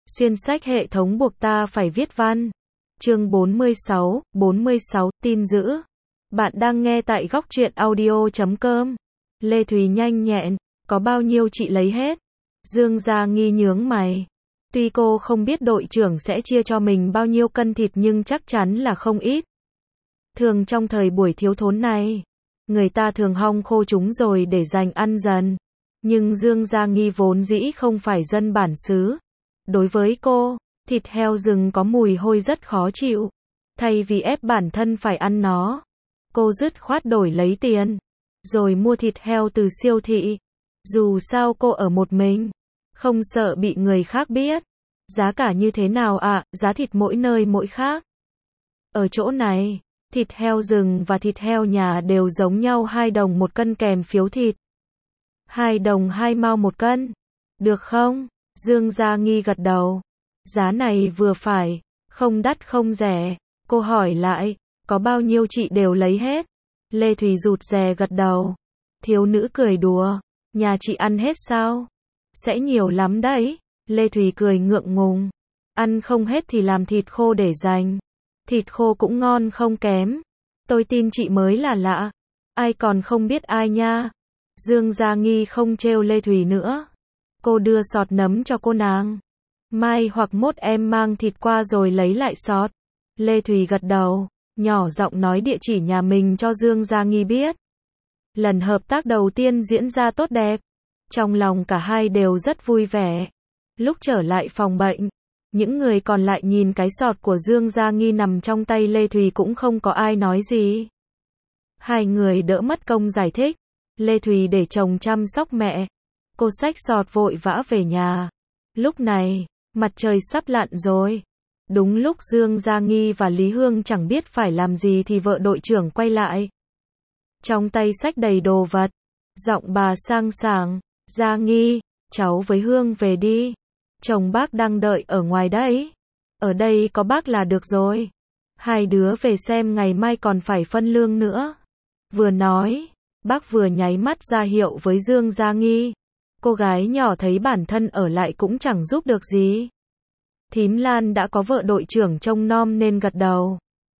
Xuyên sách hệ thống buộc ta phải viết văn. Chương 46, tin dữ. Bạn đang nghe tại góc truyện audio.com. Lê Thùy nhanh nhẹn, có bao nhiêu chị lấy hết. Dương Gia Nghi nhướng mày. Tuy cô không biết đội trưởng sẽ chia cho mình bao nhiêu cân thịt nhưng chắc chắn là không ít. Thường trong thời buổi thiếu thốn này, người ta thường hong khô chúng rồi để dành ăn dần. Nhưng Dương Gia Nghi vốn dĩ không phải dân bản xứ. Đối với cô, thịt heo rừng có mùi hôi rất khó chịu. Thay vì ép bản thân phải ăn nó, cô dứt khoát đổi lấy tiền, rồi mua thịt heo từ siêu thị. Dù sao cô ở một mình, không sợ bị người khác biết. Giá cả như thế nào ạ? Giá thịt mỗi nơi mỗi khác. Ở chỗ này, thịt heo rừng và thịt heo nhà đều giống nhau 2 đồng một cân kèm phiếu thịt. 2 đồng 2 mao một cân. Được không? Dương Gia Nghi gật đầu. Giá này vừa phải, không đắt không rẻ. Cô hỏi lại, có bao nhiêu chị đều lấy hết. Lê Thùy rụt rè gật đầu. Thiếu nữ cười đùa, nhà chị ăn hết sao? Sẽ nhiều lắm đấy. Lê Thùy cười ngượng ngùng. Ăn không hết thì làm thịt khô để dành. Thịt khô cũng ngon không kém. Tôi tin chị mới là lạ. Ai còn không biết ai nha. Dương Gia Nghi không trêu Lê Thùy nữa. Cô đưa sọt nấm cho cô nàng. Mai hoặc mốt em mang thịt qua rồi lấy lại sọt. Lê Thùy gật đầu, nhỏ giọng nói địa chỉ nhà mình cho Dương Gia Nghi biết. Lần hợp tác đầu tiên diễn ra tốt đẹp. Trong lòng cả hai đều rất vui vẻ. Lúc trở lại phòng bệnh, những người còn lại nhìn cái sọt của Dương Gia Nghi nằm trong tay Lê Thùy cũng không có ai nói gì. Hai người đỡ mất công giải thích. Lê Thùy để chồng chăm sóc mẹ. Cô xách sọt vội vã về nhà. Lúc này, mặt trời sắp lặn rồi. Đúng lúc Dương Gia Nghi và Lý Hương chẳng biết phải làm gì thì vợ đội trưởng quay lại. Trong tay xách đầy đồ vật. Giọng bà sang sảng. Gia Nghi, cháu với Hương về đi. Chồng bác đang đợi ở ngoài đấy. Ở đây có bác là được rồi. Hai đứa về xem ngày mai còn phải phân lương nữa. Vừa nói, bác vừa nháy mắt ra hiệu với Dương Gia Nghi. Cô gái nhỏ thấy bản thân ở lại cũng chẳng giúp được gì. Thím Lan đã có vợ đội trưởng trông nom nên gật đầu.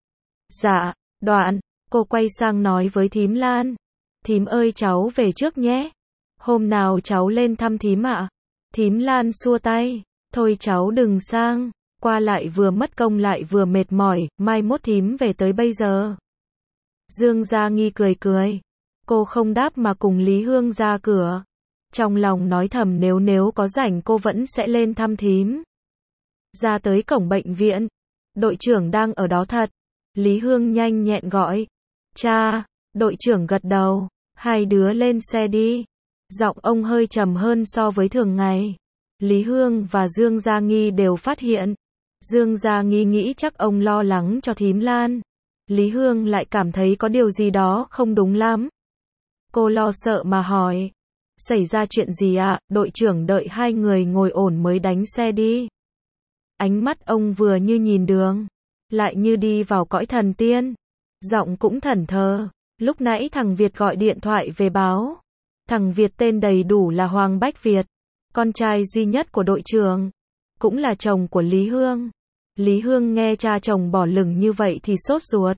Dạ, Đoạn, cô quay sang nói với thím Lan. Thím ơi cháu về trước nhé. Hôm nào cháu lên thăm thím ạ. Thím Lan xua tay. Thôi cháu đừng sang. Qua lại vừa mất công lại vừa mệt mỏi, mai mốt thím về tới bây giờ. Dương Gia Nghi cười cười. Cô không đáp mà cùng Lý Hương ra cửa. Trong lòng nói thầm nếu có rảnh cô vẫn sẽ lên thăm thím. Ra tới cổng bệnh viện. Đội trưởng đang ở đó thật. Lý Hương nhanh nhẹn gọi. Cha, đội trưởng gật đầu. Hai đứa lên xe đi. Giọng ông hơi trầm hơn so với thường ngày. Lý Hương và Dương Gia Nghi đều phát hiện. Dương Gia Nghi nghĩ chắc ông lo lắng cho thím Lan. Lý Hương lại cảm thấy có điều gì đó không đúng lắm. Cô lo sợ mà hỏi. Xảy ra chuyện gì ạ? Đội trưởng đợi hai người ngồi ổn mới đánh xe đi. Ánh mắt ông vừa như nhìn đường, lại như đi vào cõi thần tiên. Giọng cũng thẫn thờ. Lúc nãy thằng Việt gọi điện thoại về báo. Thằng Việt tên đầy đủ là Hoàng Bách Việt, con trai duy nhất của đội trưởng, cũng là chồng của Lý Hương. Lý Hương nghe cha chồng bỏ lửng như vậy thì sốt ruột.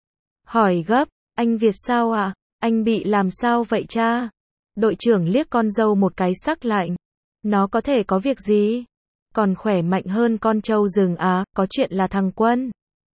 Hỏi gấp, anh Việt sao ạ? Anh bị làm sao vậy cha? Đội trưởng liếc con dâu một cái sắc lạnh. Nó có thể có việc gì? Còn khỏe mạnh hơn con trâu rừng á, có chuyện là thằng Quân.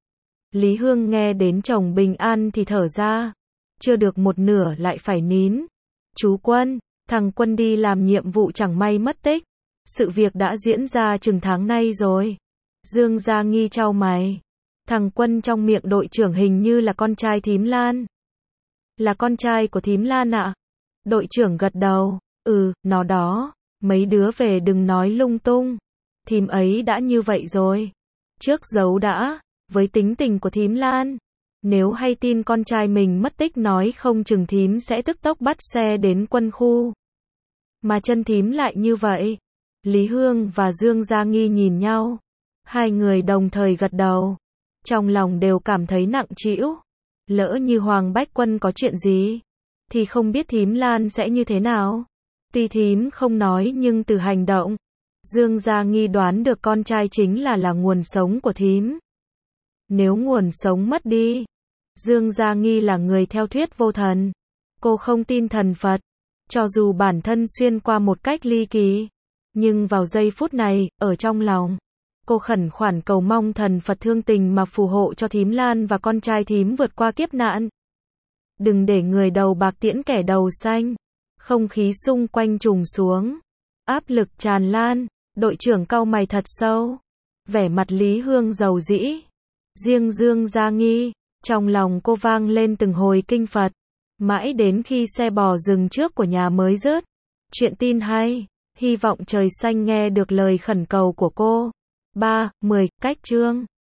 Lý Hương nghe đến chồng bình an thì thở ra. Chưa được một nửa lại phải nín. Chú Quân, thằng Quân đi làm nhiệm vụ chẳng may mất tích. Sự việc đã diễn ra chừng tháng nay rồi. Dương Gia Nghi chau mày. Thằng Quân trong miệng đội trưởng hình như là con trai thím Lan. Là con trai của thím Lan ạ? Đội trưởng gật đầu. Nó đó. Mấy đứa về đừng nói lung tung. Thím ấy đã như vậy rồi. Trước giấu đã. Với tính tình của thím Lan, nếu hay tin con trai mình mất tích nói không chừng thím sẽ tức tốc bắt xe đến quân khu. Mà chân thím lại như vậy. Lý Hương và Dương Gia Nghi nhìn nhau. Hai người đồng thời gật đầu. Trong lòng đều cảm thấy nặng trĩu. Lỡ như Hoàng Bách Quân có chuyện gì, thì không biết thím Lan sẽ như thế nào. Tuy thím không nói nhưng từ hành động, Dương Gia Nghi đoán được con trai chính là nguồn sống của thím. Nếu nguồn sống mất đi, Dương Gia Nghi là người theo thuyết vô thần. Cô không tin thần Phật, cho dù bản thân xuyên qua một cách ly kỳ. Nhưng vào giây phút này, ở trong lòng, cô khẩn khoản cầu mong thần Phật thương tình mà phù hộ cho thím Lan và con trai thím vượt qua kiếp nạn. Đừng để người đầu bạc tiễn kẻ đầu xanh. Không khí xung quanh trùng xuống. Áp lực tràn lan. Đội trưởng cau mày thật sâu. Vẻ mặt Lý Hương dầu dĩ. Riêng Dương Gia Nghi, trong lòng cô vang lên từng hồi kinh Phật. Mãi đến khi xe bò dừng trước của nhà mới rớt. Chuyện tin hay. Hy vọng trời xanh nghe được lời khẩn cầu của cô. 3. 10. Cách chương